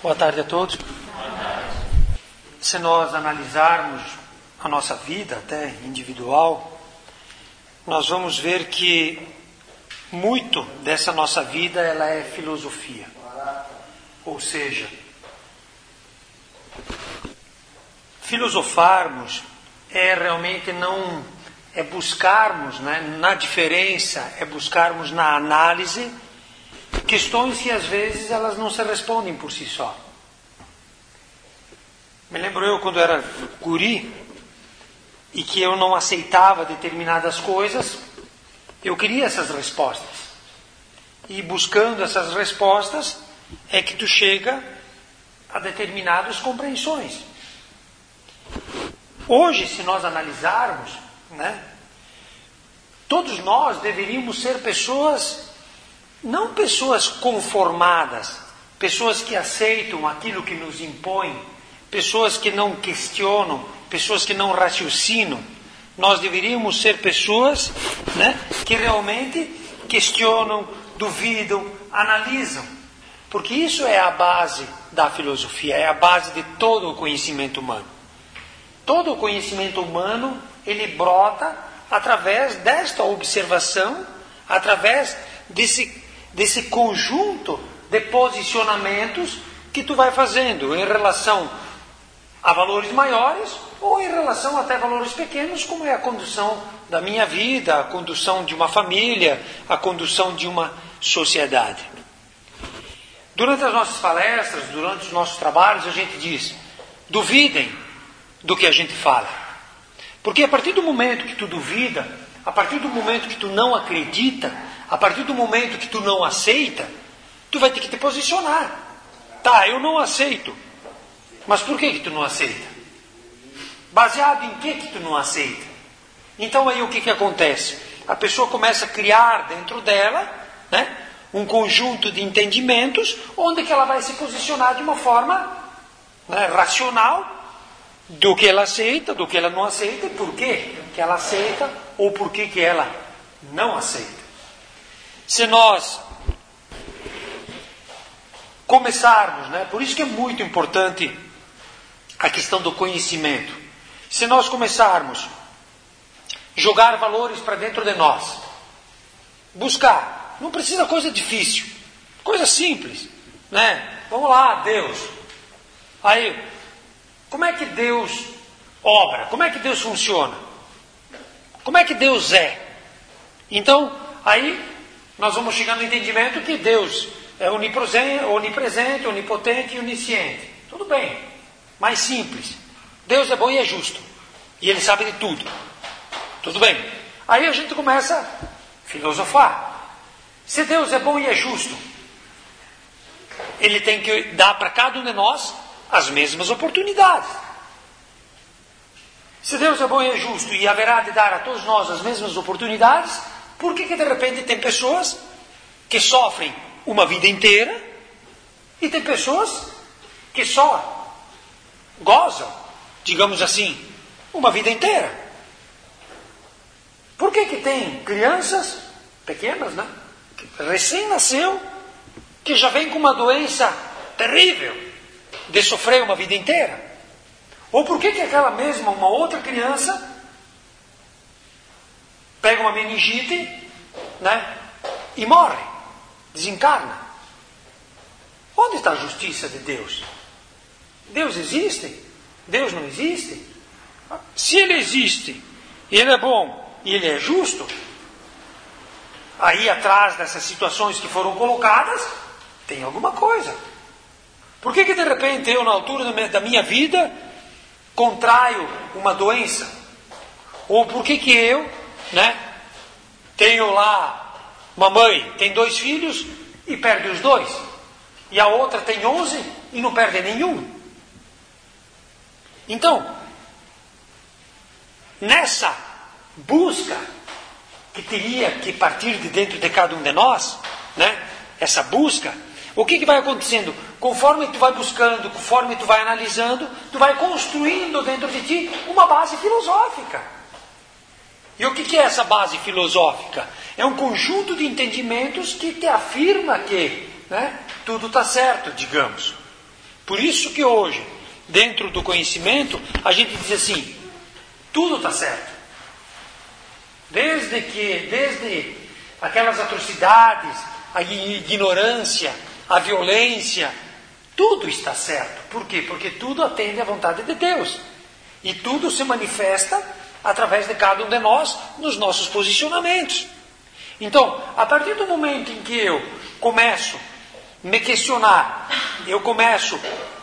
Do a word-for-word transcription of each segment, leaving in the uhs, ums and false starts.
Boa tarde a todos. Se nós analisarmos a nossa vida, até individual, nós vamos ver que muito dessa nossa vida ela é filosofia. Ou seja, filosofarmos é realmente não é buscarmos, né, na diferença, é buscarmos na análise questões que às vezes elas não se respondem por si só. Me lembro eu quando era guri e que eu não aceitava determinadas coisas, eu queria essas respostas. E buscando essas respostas é que tu chega a determinadas compreensões. Hoje, se nós analisarmos, né, todos nós deveríamos ser pessoas, não pessoas conformadas, pessoas que aceitam aquilo que nos impõe, pessoas que não questionam, pessoas que não raciocinam. Nós deveríamos ser pessoas, né, que realmente questionam, duvidam, analisam. Porque isso é a base da filosofia, é a base de todo o conhecimento humano. Todo o conhecimento humano, ele brota através desta observação, através desse, desse conjunto de posicionamentos que tu vai fazendo em relação a valores maiores ou em relação até a valores pequenos, como é a condução da minha vida, a condução de uma família, a condução de uma sociedade. Durante as nossas palestras, durante os nossos trabalhos, a gente diz, duvidem do que a gente fala. Porque a partir do momento que tu duvida, a partir do momento que tu não acredita, a partir do momento que tu não aceita, tu vai ter que te posicionar. Tá, eu não aceito. Mas por que que tu não aceita? Baseado em que que tu não aceita? Então aí o que que acontece? A pessoa começa a criar dentro dela, né, um conjunto de entendimentos onde que ela vai se posicionar de uma forma, né, racional do que ela aceita, do que ela não aceita e por que que ela aceita ou por que que ela não aceita. Se nós começarmos, né, por isso que é muito importante a questão do conhecimento. Se nós começarmos a jogar valores para dentro de nós, buscar, não precisa coisa difícil, coisa simples, né? Vamos lá, Deus. Aí, como é que Deus obra? Como é que Deus funciona? Como é que Deus é? Então, aí nós vamos chegar no entendimento que Deus é onipresente, onipresente, onipotente e onisciente. Tudo bem, mais simples. Deus é bom e é justo. E Ele sabe de tudo. Tudo bem. Aí a gente começa a filosofar. Se Deus é bom e é justo, Ele tem que dar para cada um de nós as mesmas oportunidades. Se Deus é bom e é justo e haverá de dar a todos nós as mesmas oportunidades, por que que de repente tem pessoas que sofrem uma vida inteira e tem pessoas que só gozam, digamos assim, uma vida inteira? Por que que tem crianças pequenas, né, que recém-nasceu, que já vem com uma doença terrível de sofrer uma vida inteira? Ou por que que aquela mesma, uma outra criança pega uma meningite, né, e morre, desencarna? Onde está a justiça de Deus? Deus existe? Deus não existe? Se Ele existe, Ele é bom e Ele é justo, aí atrás dessas situações que foram colocadas, tem alguma coisa. Por que que de repente eu, na altura da minha vida, contraio uma doença? Ou por que que eu, né, tenho lá uma mãe, tem dois filhos e perde os dois, e a outra tem onze e não perde nenhum? Então, nessa busca que teria que partir de dentro de cada um de nós, né, essa busca, o que que vai acontecendo? Conforme tu vai buscando, conforme tu vai analisando, tu vai construindo dentro de ti uma base filosófica. E o que que é essa base filosófica? É um conjunto de entendimentos que te afirma que, né, tudo está certo, digamos. Por isso que hoje, dentro do conhecimento, a gente diz assim, tudo está certo. Desde que, desde aquelas atrocidades, a ignorância, a violência, tudo está certo. Por quê? Porque tudo atende à vontade de Deus. E tudo se manifesta através de cada um de nós, nos nossos posicionamentos. Então, a partir do momento em que eu começo a me questionar, eu começo a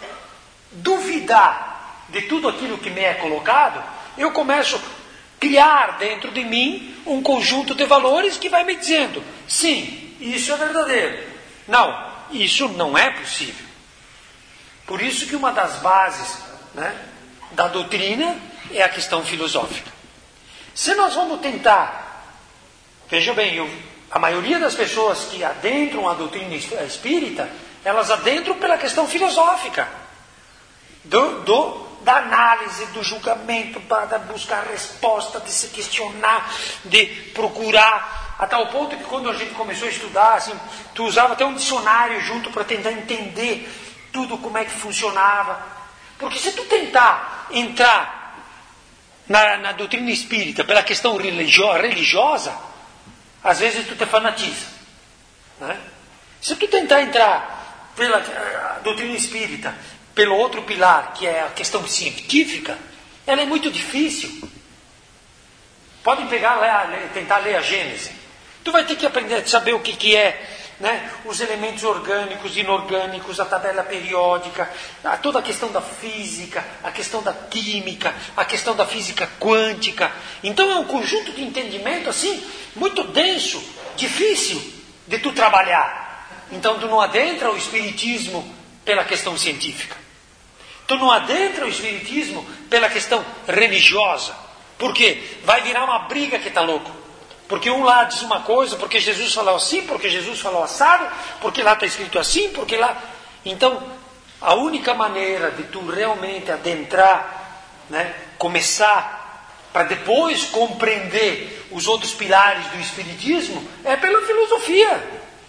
duvidar de tudo aquilo que me é colocado, eu começo a criar dentro de mim um conjunto de valores que vai me dizendo, sim, isso é verdadeiro. Não, isso não é possível. Por isso que uma das bases, né, da doutrina é a questão filosófica. Se nós vamos tentar, veja bem, eu, a maioria das pessoas que adentram a doutrina espírita, elas adentram pela questão filosófica, do, do, da análise, do julgamento, para buscar resposta, de se questionar, de procurar, a tal ponto que quando a gente começou a estudar, assim, tu usava até um dicionário junto para tentar entender tudo como é que funcionava. Porque se tu tentar entrar na, na doutrina espírita pela questão religio, religiosa, às vezes tu te fanatiza. Né? Se tu tentar entrar pela a doutrina espírita pelo outro pilar, que é a questão científica, ela é muito difícil. Podem pegar, ler, tentar ler a Gênese. Tu vai ter que aprender a saber o que, que é, né, os elementos orgânicos, inorgânicos, a tabela periódica, a, toda a questão da física, a questão da química, a questão da física quântica. Então é um conjunto de entendimento assim, muito denso, difícil de tu trabalhar. Então tu não adentra o espiritismo pela questão científica. Tu não adentra o espiritismo pela questão religiosa. Por quê? Vai virar uma briga que está louco. Porque um lá diz uma coisa, porque Jesus falou assim, porque Jesus falou assado, porque lá está escrito assim, porque lá... Então, a única maneira de tu realmente adentrar, né, começar, para depois compreender os outros pilares do espiritismo, é pela filosofia.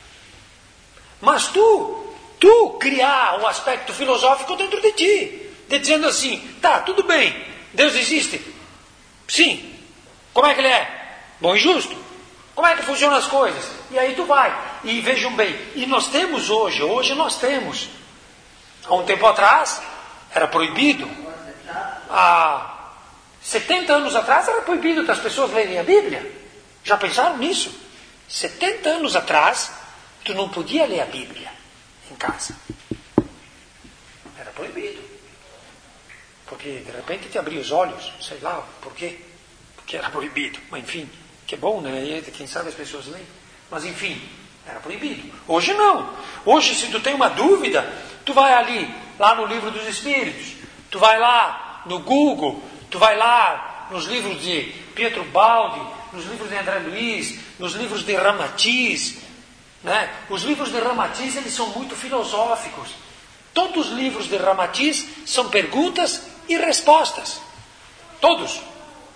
Mas tu, tu criar um aspecto filosófico dentro de ti, de dizendo assim, tá, tudo bem, Deus existe? Sim. Como é que ele é? Bom e justo. Como é que funcionam as coisas? E aí tu vai. E vejam bem, e nós temos hoje, hoje nós temos. Há um tempo atrás, era proibido. Há setenta anos atrás, era proibido das pessoas lerem a Bíblia. Já pensaram nisso? setenta anos atrás, tu não podia ler a Bíblia em casa. Era proibido. Porque de repente te abria os olhos, sei lá por quê. Porque era proibido, mas enfim. Que é bom, né? Quem sabe as pessoas leem. Mas enfim, era proibido. Hoje não. Hoje, se tu tem uma dúvida, tu vai ali, lá no livro dos Espíritos. Tu vai lá no Google. Tu vai lá nos livros de Pietro Baldi, nos livros de André Luiz, nos livros de Ramatiz. Né? Os livros de Ramatiz, eles são muito filosóficos. Todos os livros de Ramatiz são perguntas e respostas. Todos.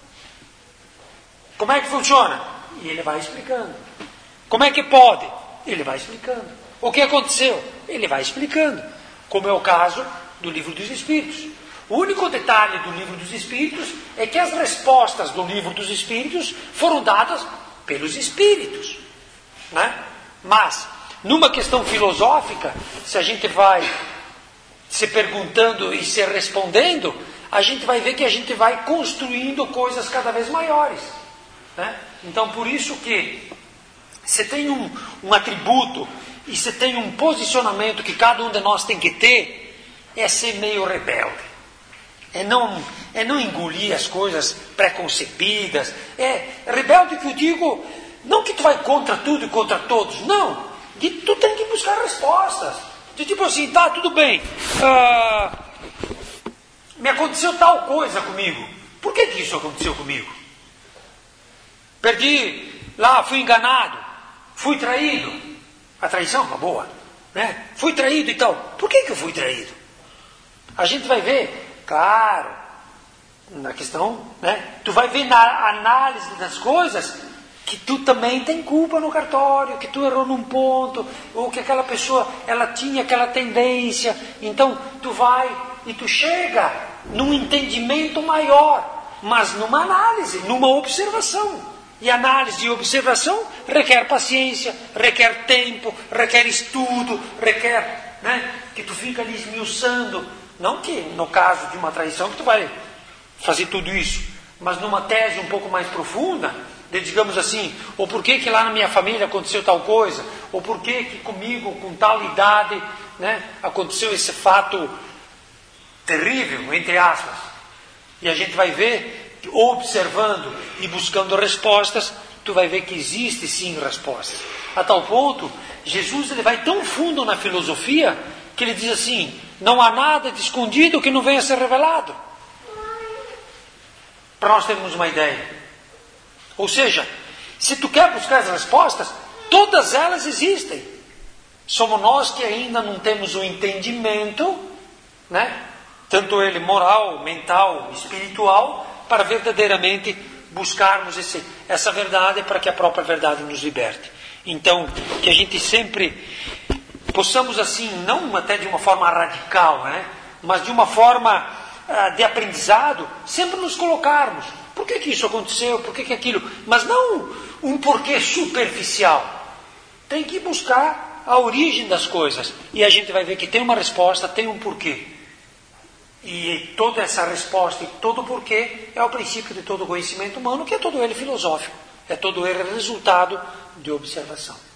Como é que funciona? E ele vai explicando. Como é que pode? Ele vai explicando. O que aconteceu? Ele vai explicando. Como é o caso do Livro dos Espíritos. O único detalhe do Livro dos Espíritos é que as respostas do Livro dos Espíritos foram dadas pelos Espíritos. Né? Mas, numa questão filosófica, se a gente vai se perguntando e se respondendo, a gente vai ver que a gente vai construindo coisas cada vez maiores. Né? Então, por isso que você tem um, um atributo e você tem um posicionamento que cada um de nós tem que ter, é ser meio rebelde. É não, é não engolir as coisas preconcebidas. É rebelde que eu digo, não que tu vai contra tudo e contra todos, não. De, tu tem que buscar respostas. De tipo assim, tá, tudo bem. Ah, me aconteceu tal coisa comigo. Por que que isso aconteceu comigo? Perdi lá, fui enganado, fui traído. A traição é uma boa, né? Fui traído e tal. Por que que eu fui traído? A gente vai ver, claro, na questão, né? Tu vai ver na análise das coisas que tu também tem culpa no cartório, que tu errou num ponto, ou que aquela pessoa ela tinha aquela tendência. Então tu vai e tu chega num entendimento maior, mas numa análise, numa observação. E análise e observação requer paciência, requer tempo, requer estudo, requer, né, que tu fica ali esmiuçando. Não que no caso de uma traição que tu vai fazer tudo isso, mas numa tese um pouco mais profunda, de, digamos assim, ou por que que lá na minha família aconteceu tal coisa, ou por que que comigo, com tal idade, né, aconteceu esse fato terrível, entre aspas. E a gente vai ver, observando e buscando respostas, tu vai ver que existe sim respostas. A tal ponto, Jesus ele vai tão fundo na filosofia, que ele diz assim, não há nada de escondido que não venha a ser revelado. Para nós termos uma ideia. Ou seja, se tu quer buscar as respostas, todas elas existem. Somos nós que ainda não temos o entendimento, né? Tanto ele moral, mental, espiritual, para verdadeiramente buscarmos esse, essa verdade, para que a própria verdade nos liberte. Então, que a gente sempre possamos assim, não até de uma forma radical, né? Mas de uma forma uh, de aprendizado, sempre nos colocarmos. Por que que isso aconteceu? Por que que aquilo? Mas não um porquê superficial. Tem que buscar a origem das coisas. E a gente vai ver que tem uma resposta, tem um porquê. E toda essa resposta e todo o porquê é o princípio de todo o conhecimento humano, que é todo ele filosófico. É todo ele resultado de observação.